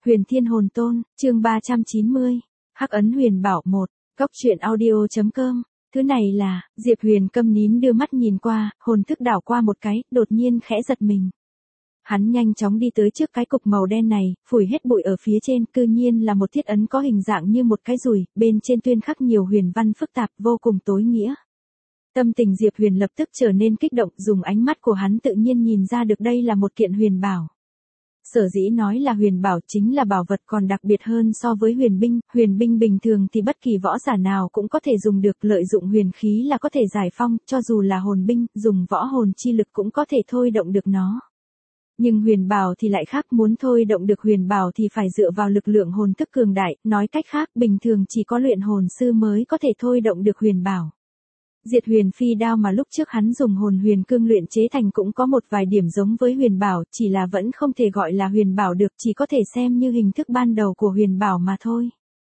Huyền Thiên Hồn Tôn, chương 390. Hắc ấn huyền bảo 1. Cốc truyện audio.com. Thứ này là, Diệp Huyền câm nín đưa mắt nhìn qua, hồn thức đảo qua một cái, đột nhiên khẽ giật mình. Hắn nhanh chóng đi tới trước cái cục màu đen này, phủi hết bụi ở phía trên, cư nhiên là một thiết ấn có hình dạng như một cái dùi, bên trên tuyên khắc nhiều huyền văn phức tạp, vô cùng tối nghĩa. Tâm tình Diệp Huyền lập tức trở nên kích động, dùng ánh mắt của hắn tự nhiên nhìn ra được đây là một kiện huyền bảo. Sở dĩ nói là huyền bảo chính là bảo vật còn đặc biệt hơn so với huyền binh bình thường thì bất kỳ võ giả nào cũng có thể dùng được, lợi dụng huyền khí là có thể giải phong, cho dù là hồn binh, dùng võ hồn chi lực cũng có thể thôi động được nó. Nhưng huyền bảo thì lại khác, muốn thôi động được huyền bảo thì phải dựa vào lực lượng hồn thức cường đại, nói cách khác bình thường chỉ có luyện hồn sư mới có thể thôi động được huyền bảo. Diệt huyền phi đao mà lúc trước hắn dùng hồn huyền cương luyện chế thành cũng có một vài điểm giống với huyền bảo, chỉ là vẫn không thể gọi là huyền bảo được, chỉ có thể xem như hình thức ban đầu của huyền bảo mà thôi.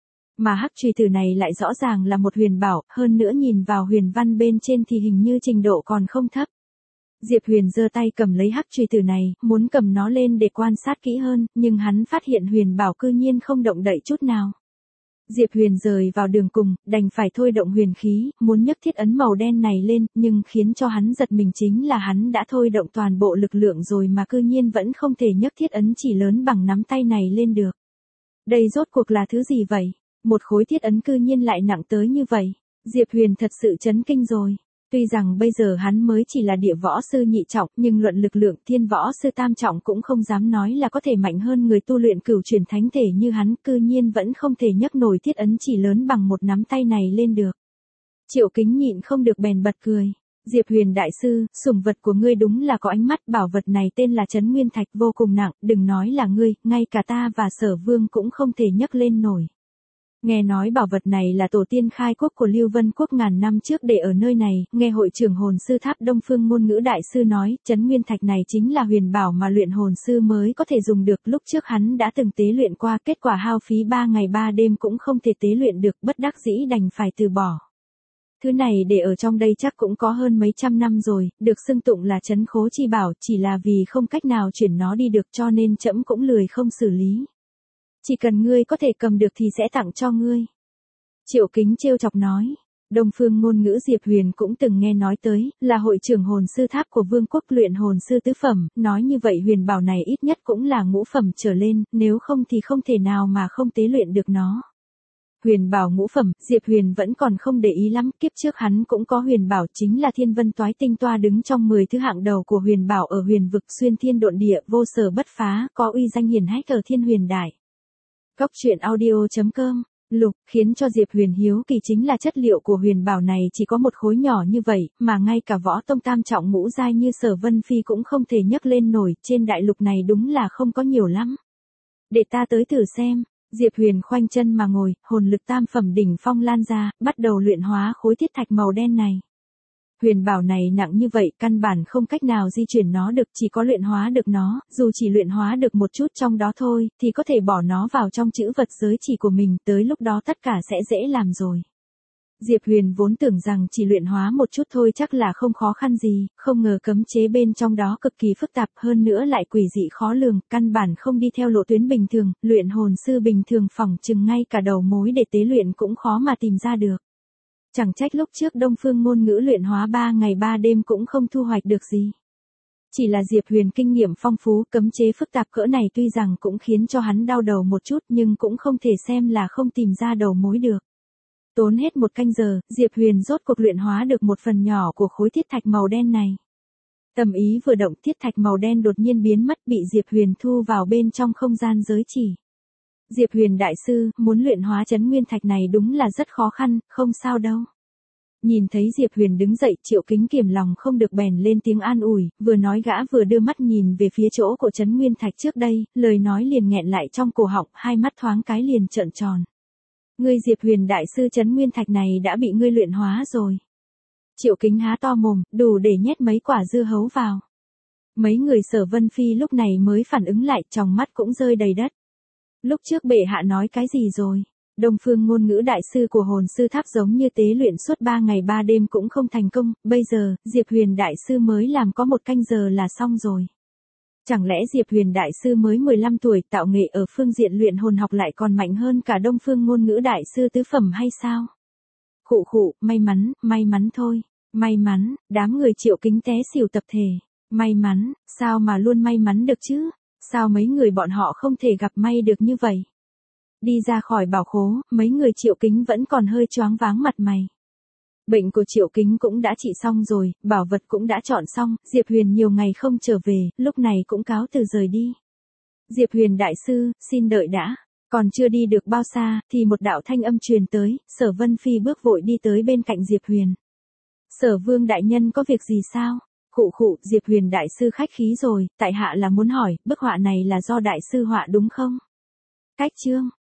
Mà hắc chùy tử này lại rõ ràng là một huyền bảo, hơn nữa nhìn vào huyền văn bên trên thì hình như trình độ còn không thấp. Diệp Huyền giơ tay cầm lấy hắc chùy tử này, muốn cầm nó lên để quan sát kỹ hơn, nhưng hắn phát hiện huyền bảo cư nhiên không động đậy chút nào. Diệp Huyền rời vào đường cùng, đành phải thôi động huyền khí, muốn nhấc thiết ấn màu đen này lên, nhưng khiến cho hắn giật mình chính là hắn đã thôi động toàn bộ lực lượng rồi mà cư nhiên vẫn không thể nhấc thiết ấn chỉ lớn bằng nắm tay này lên được. Đây rốt cuộc là thứ gì vậy? Một khối thiết ấn cư nhiên lại nặng tới như vậy. Diệp Huyền thật sự chấn kinh rồi. Tuy rằng bây giờ hắn mới chỉ là địa võ sư nhị trọng, nhưng luận lực lượng thiên võ sư tam trọng cũng không dám nói là có thể mạnh hơn người tu luyện cửu chuyển thánh thể như hắn, cư nhiên vẫn không thể nhấc nổi thiết ấn chỉ lớn bằng một nắm tay này lên được. Triệu Kính nhịn không được bèn bật cười. Diệp Huyền đại sư, sủng vật của ngươi đúng là có ánh mắt, bảo vật này tên là Trấn Nguyên Thạch, vô cùng nặng, đừng nói là ngươi, ngay cả ta và Sở Vương cũng không thể nhấc lên nổi. Nghe nói bảo vật này là tổ tiên khai quốc của Lưu Vân Quốc ngàn năm trước để ở nơi này, nghe hội trưởng hồn sư tháp Đông Phương ngôn ngữ đại sư nói, Trấn Nguyên Thạch này chính là huyền bảo mà luyện hồn sư mới có thể dùng được, lúc trước hắn đã từng tế luyện qua, kết quả hao phí 3 ngày 3 đêm cũng không thể tế luyện được, bất đắc dĩ đành phải từ bỏ. Thứ này để ở trong đây chắc cũng có hơn mấy trăm năm rồi, được xưng tụng là trấn khố chi bảo, chỉ là vì không cách nào chuyển nó đi được cho nên trẫm cũng lười không xử lý. Chỉ cần ngươi có thể cầm được thì sẽ tặng cho ngươi. Triệu Kính trêu chọc nói. Đông Phương ngôn ngữ Diệp Huyền cũng từng nghe nói tới, là hội trưởng hồn sư tháp của Vương quốc luyện hồn sư tứ phẩm, nói như vậy huyền bảo này ít nhất cũng là ngũ phẩm trở lên, nếu không thì không thể nào mà không tế luyện được nó. Huyền bảo ngũ phẩm, Diệp Huyền vẫn còn không để ý lắm, kiếp trước hắn cũng có huyền bảo chính là Thiên Vân Toái Tinh Toa đứng trong 10 thứ hạng đầu của huyền bảo ở huyền vực xuyên thiên độn địa, vô sở bất phá, có uy danh hiển hách ở thiên huyền đại. Cốc truyện audio.com. Lục, khiến cho Diệp Huyền hiếu kỳ chính là chất liệu của huyền bảo này chỉ có một khối nhỏ như vậy, mà ngay cả võ tông tam trọng ngũ giai như Sở Vân Phi cũng không thể nhấc lên nổi, trên đại lục này đúng là không có nhiều lắm. Để ta tới thử xem. Diệp Huyền khoanh chân mà ngồi, hồn lực tam phẩm đỉnh phong lan ra, bắt đầu luyện hóa khối thiết thạch màu đen này. Huyền bảo này nặng như vậy, căn bản không cách nào di chuyển nó được, chỉ có luyện hóa được nó, dù chỉ luyện hóa được một chút trong đó thôi, thì có thể bỏ nó vào trong chữ vật giới chỉ của mình, tới lúc đó tất cả sẽ dễ làm rồi. Diệp Huyền vốn tưởng rằng chỉ luyện hóa một chút thôi chắc là không khó khăn gì, không ngờ cấm chế bên trong đó cực kỳ phức tạp, hơn nữa lại quỷ dị khó lường, căn bản không đi theo lộ tuyến bình thường, luyện hồn sư bình thường phỏng chừng ngay cả đầu mối để tế luyện cũng khó mà tìm ra được. Chẳng trách lúc trước Đông Phương ngôn ngữ luyện hóa 3 ngày 3 đêm cũng không thu hoạch được gì. Chỉ là Diệp Huyền kinh nghiệm phong phú, cấm chế phức tạp cỡ này tuy rằng cũng khiến cho hắn đau đầu một chút nhưng cũng không thể xem là không tìm ra đầu mối được. Tốn hết 1 canh giờ, Diệp Huyền rốt cuộc luyện hóa được một phần nhỏ của khối thiết thạch màu đen này. Tâm ý vừa động, thiết thạch màu đen đột nhiên biến mất, bị Diệp Huyền thu vào bên trong không gian giới chỉ. Diệp Huyền đại sư, muốn luyện hóa Trấn Nguyên Thạch này đúng là rất khó khăn, không sao đâu. Nhìn thấy Diệp Huyền đứng dậy, Triệu Kính kiềm lòng không được bèn lên tiếng an ủi, vừa nói gã vừa đưa mắt nhìn về phía chỗ của Trấn Nguyên Thạch trước đây, lời nói liền nghẹn lại trong cổ họng, hai mắt thoáng cái liền trợn tròn. Ngươi Diệp Huyền đại sư, Trấn Nguyên Thạch này đã bị ngươi luyện hóa rồi. Triệu Kính há to mồm, đủ để nhét mấy quả dưa hấu vào. Mấy người Sở Vân Phi lúc này mới phản ứng lại, trong mắt cũng rơi đầy đất. Lúc trước bệ hạ nói cái gì rồi? Đông Phương ngôn ngữ đại sư của hồn sư tháp giống như tế luyện suốt 3 ngày 3 đêm cũng không thành công, bây giờ, Diệp Huyền đại sư mới làm có 1 canh giờ là xong rồi. Chẳng lẽ Diệp Huyền Đại Sư mới 15 tuổi tạo nghệ ở phương diện luyện hồn học lại còn mạnh hơn cả Đông Phương Ngôn Ngữ Đại Sư tứ phẩm hay sao? Khụ khụ, may mắn thôi. May mắn, đám người Triệu Kính té xỉu tập thể. May mắn, sao mà luôn may mắn được chứ? Sao mấy người bọn họ không thể gặp may được như vậy? Đi ra khỏi bảo khố, mấy người Triệu Kính vẫn còn hơi choáng váng mặt mày. Bệnh của Triệu Kính cũng đã trị xong rồi, bảo vật cũng đã chọn xong, Diệp Huyền nhiều ngày không trở về, lúc này cũng cáo từ rời đi. Diệp Huyền Đại Sư, xin đợi đã. Còn chưa đi được bao xa, thì một đạo thanh âm truyền tới, Sở Vân Phi bước vội đi tới bên cạnh Diệp Huyền. Sở Vương Đại Nhân có việc gì sao? Khụ khụ, Diệp Huyền Đại Sư khách khí rồi, tại hạ là muốn hỏi, bức họa này là do Đại Sư họa đúng không? Cách chương.